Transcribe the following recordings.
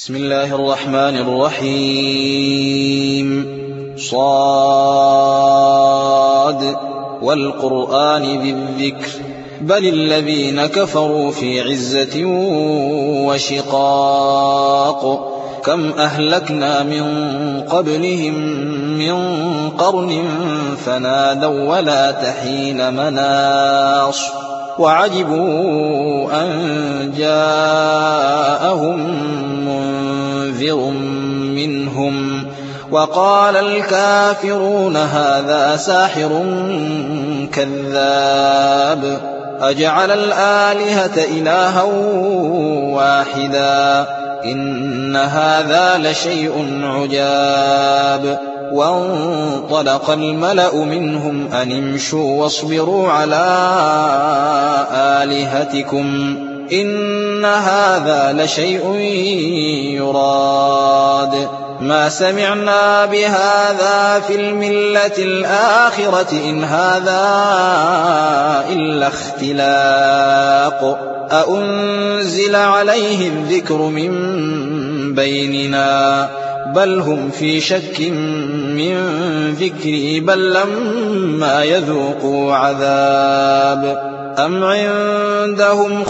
بسم الله الرحمن الرحيم. صاد والقرآن ذي الذكر بل الذين كفروا في عزة وشقاق كم أهلكنا من قبلهم من قرن فنادوا ولا تحين مناص وعجبوا أن جاءهم منذر منهم وقال الكافرون هذا ساحر كذاب أجعل الآلهة إلها واحدا إن هذا لشيء عجاب. وانطلق الملأ منهم أن امشوا واصبروا على آلهتكم إن هذا لشيء يراد ما سمعنا بهذا في الملة الآخرة إن هذا إلا اختلاق أأنزل عليه الذكر من بيننا بل هم في شك من ذكري بل لما يذوقوا عذاب أم عندهم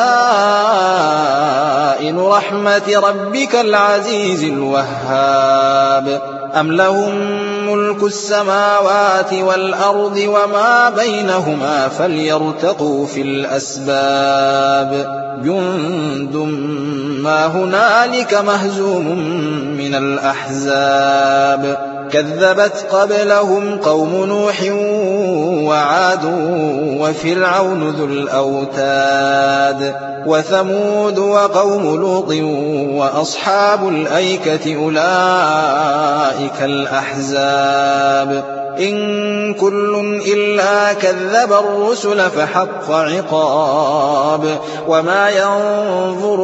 خزائن رحمة ربك العزيز الوهاب أم لهم ملك السماوات والأرض وما بينهما فليرتقوا في الأسباب جند ما هنالك مهزوم من الأحزاب كذبت قبلهم قوم نوح وعاد وفرعون ذو الأوتاد وثمود وقوم لوط وأصحاب الأيكة أولئك الأحزاب إن كل إلا كذب الرسل فحق عقاب وما ينظر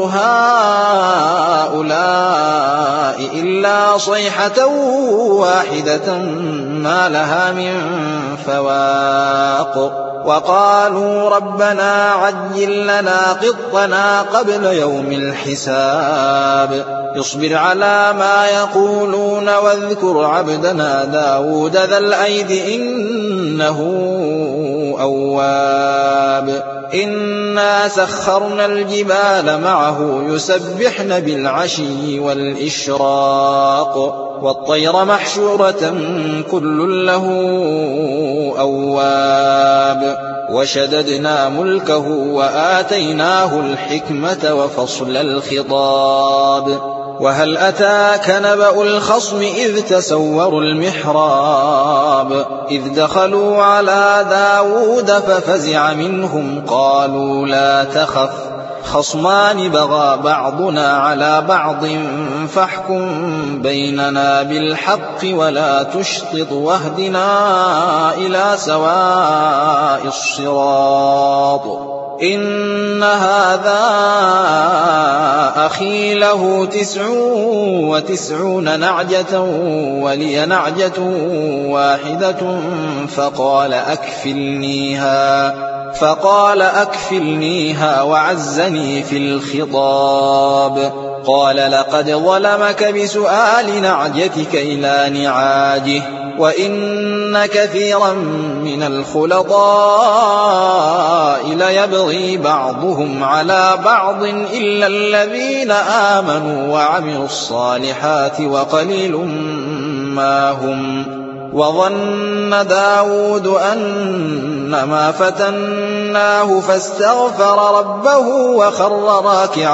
هؤلاء إلا صيحة واحدة ما لها من فواق وقالوا ربنا عجل لنا قطنا قبل يوم الحساب اصبر على ما يقولون واذكر عبدنا داود ذا الأيد إنه أواب إنا سخرنا الجبال معه يسبحن بالعشي والإشراق والطير محشورة كل له أواب وشددنا ملكه وآتيناه الحكمة وفصل الخطاب وهل أتاك نبأ الخصم إذ تسوروا المحراب إذ دخلوا على داود ففزع منهم قالوا لا تخف خصمان بغى بعضنا على بعض فاحكم بيننا بالحق ولا تشطط واهدنا إلى سواء الصراط إن هذا أخي له 99 نعجة ولي نعجة واحدة فقال أكفلنيها وعزني في الخطاب قال لقد ظلمك بسؤال نعجتك إلى نعاجه وإن كثيرا من الخلطاء ليبغي بعضهم على بعض إلا الذين آمنوا وعملوا الصالحات وقليل ما هم وظن داود أنما فتناه فاستغفر ربه وخر راكعا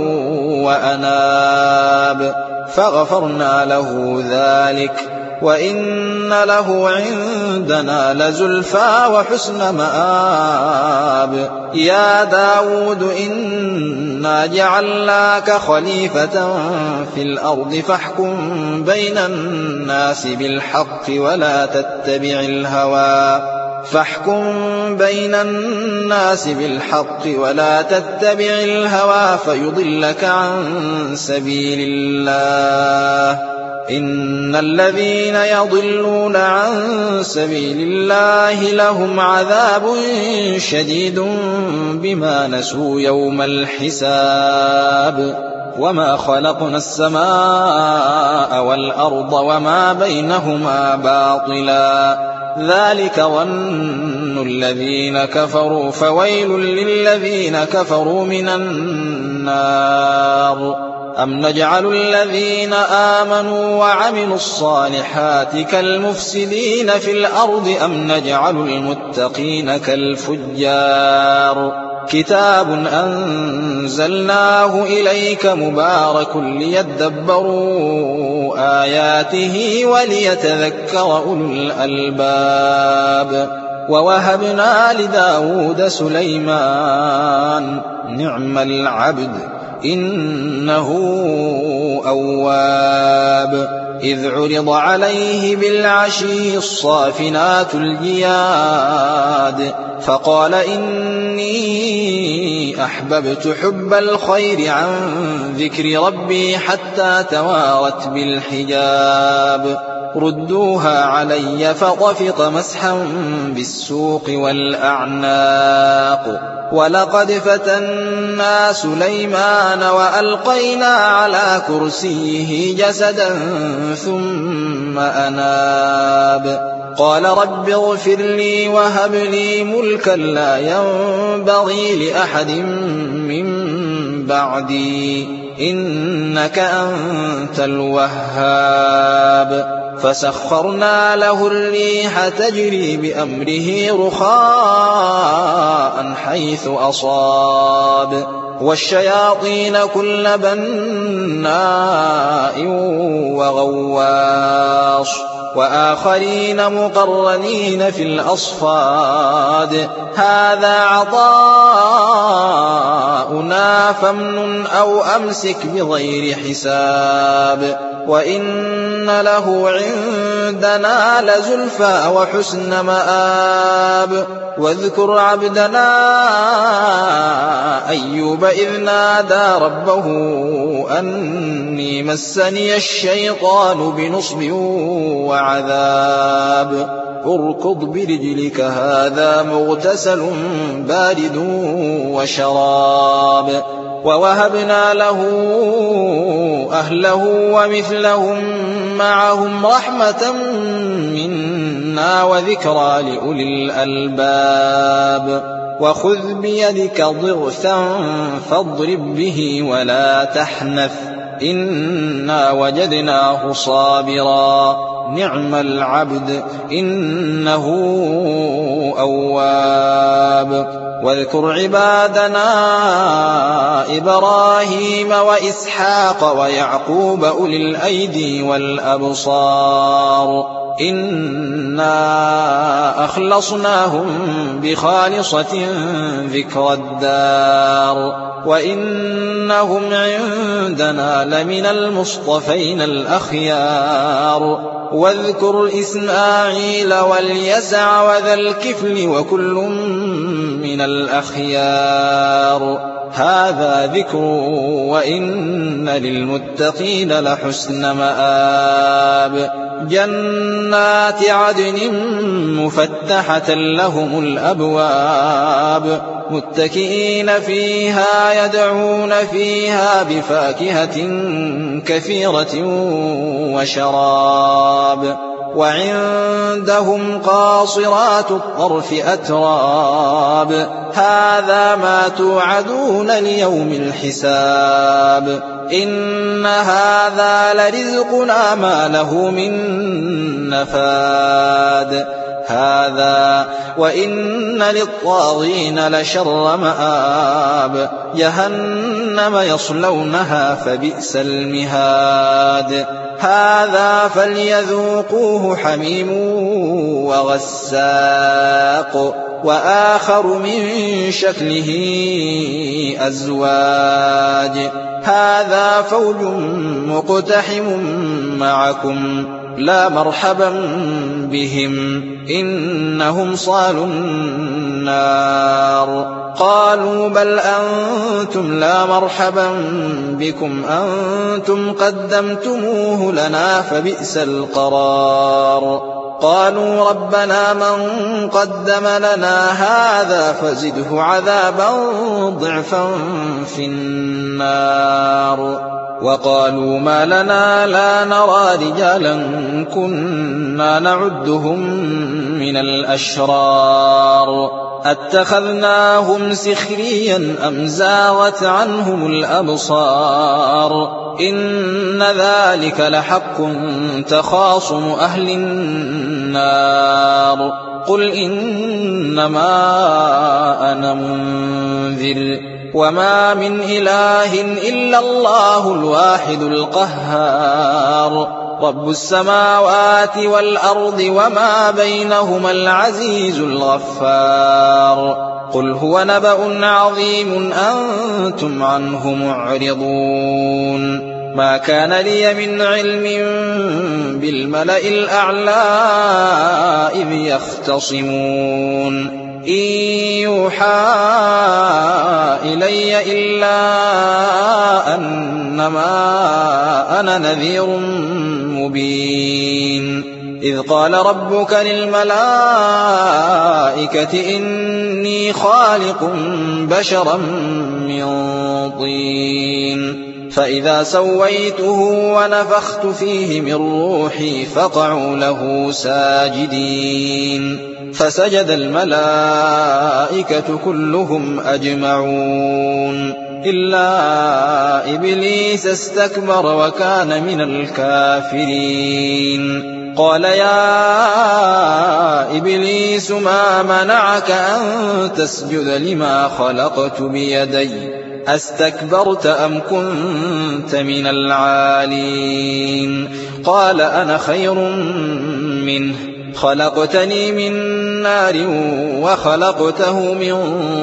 وأناب فغفرنا له ذلك وإن له عندنا لزلفى وحسن مآب يا داود إنا جعلناك خليفة في الأرض فاحكم بين الناس بالحق ولا تتبع الهوى فيضلك عن سبيل الله إن الذين يضلون عن سبيل الله لهم عذاب شديد بما نسوا يوم الحساب وما خلقنا السماء والأرض وما بينهما باطلا ذلك ظن الذين كفروا فويل للذين كفروا من النار أم نجعل الذين آمنوا وعملوا الصالحات كالمفسدين في الأرض أم نجعل المتقين كالفجار كتاب أنزلناه إليك مبارك ليدبروا آياته وليتذكر أولو الألباب ووهبنا لداود سليمان نعم العبد إنه أواب إذ عرض عليه بالعشي الصافنات الجياد فقال إني أحببت حب الخير عن ذكر ربي حتى توارت بالحجاب ردوها علي فطفق مسحا بالسوق والأعناق ولقد فتنا سليمان وألقينا على كرسيه جسدا ثم أناب قال رب اغفر لي وهب لي ملكا لا ينبغي لأحد من بعدي إنك أنت الوهاب فسخرنا له الريح تجري بأمره رخاء حيث أصاب والشياطين كل بناء وغواص وآخرين مقرنين في الأصفاد هذا عطاؤنا فامنن أو أمسك بغير حساب وإن له عندنا لزلفى وحسن مآب واذكر عبدنا أيوب إذ نادى ربه أني مسني الشيطان بنصب وعذاب اركض برجلك هذا مغتسل بارد وشراب ووهبنا له أهله ومثلهم معهم رحمة منا وذكرى لأولي الألباب وخذ بيدك ضغثا فاضرب به ولا تحنث إنا وجدناه صابرا نعم العبد إنه أواب واذكر عبادنا إبراهيم وإسحاق ويعقوب أولي الأيدي والأبصار إنا أخلصناهم بخالصة ذكر الدار وإنهم عندنا لمن المصطفين الأخيار واذكر إسماعيل واليسع وذا الكفل وكل من الأخيار هذا ذكر وإن للمتقين لحسن مآب جنات عدن مفتحة لهم الأبواب متكئين فيها يدعون فيها بفاكهة كثيرة وشراب وعندهم قاصرات الطرف أتراب هذا ما توعدون ليوم الحساب إن هذا لرزقنا ما له من نفاد هذا وإن للطاغين لشر مآب جهنم يصلونها فبئس المهاد هذا فليذوقوه حميم وغساق وآخر من شكله أزواج هذا فوج مقتحم معكم لا مرحبا بهم إنهم صالوا النار. قالوا بل أنتم لا مرحبا بكم أنتم قدمتموه لنا فبئس القرار. قالوا ربنا من قدم لنا هذا فزده عذابا ضعفا في النار. وقالوا ما لنا لا نرى رجالا كنا نعدهم من الأشرار أتخذناهم سخريا أم زاغت عنهم الأبصار إن ذلك لحق تخاصم أهل النار. قل إنما أنا منذر وما من إله إلا الله الواحد القهار رب السماوات والأرض وما بينهما العزيز الغفار. قل هو نبأ عظيم أنتم عنه معرضون. ما كان لي من علم بالملأ الأعلى إذ يختصمون إن يوحى إلي إلا أنما أنا نذير مبين. إذ قال ربك للملائكة إني خالق بشرا من طين فإذا سويته ونفخت فيه من روحي فقعوا له ساجدين. فسجد الملائكة كلهم أجمعون إلا إبليس استكبر وكان من الكافرين. قال يا إبليس ما منعك أن تسجد لما خلقت بيدي أستكبرت أم كنت من العالين؟ قال أنا خير منه خلقتني من نار وخلقته من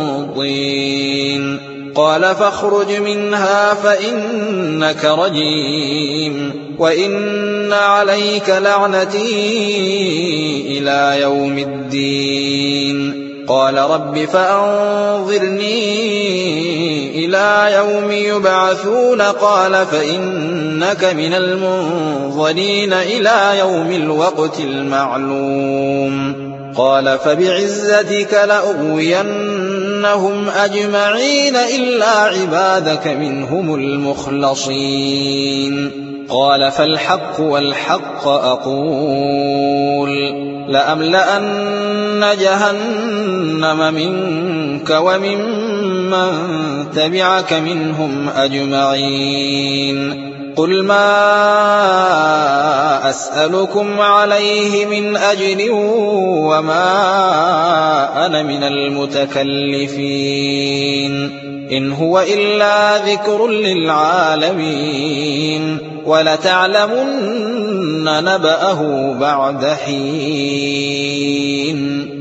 طين. قال فاخرج منها فإنك رجيم وإن عليك لعنتي إلى يوم الدين. قال رب فأنظرني إلى يوم يبعثون. قال فإنك من المنظرين إلى يوم الوقت المعلوم. قال فبعزتك لأغوينهم أجمعين إلا عبادك منهم المخلصين. قال فالحق والحق أقول لأملأن جهنم منك وممن تبعك منهم أجمعين. قل ما أسألكم عليه من أجر وما أنا من المتكلفين إن هو إلا ذكر للعالمين ولتعلمن نبأه بعد حين.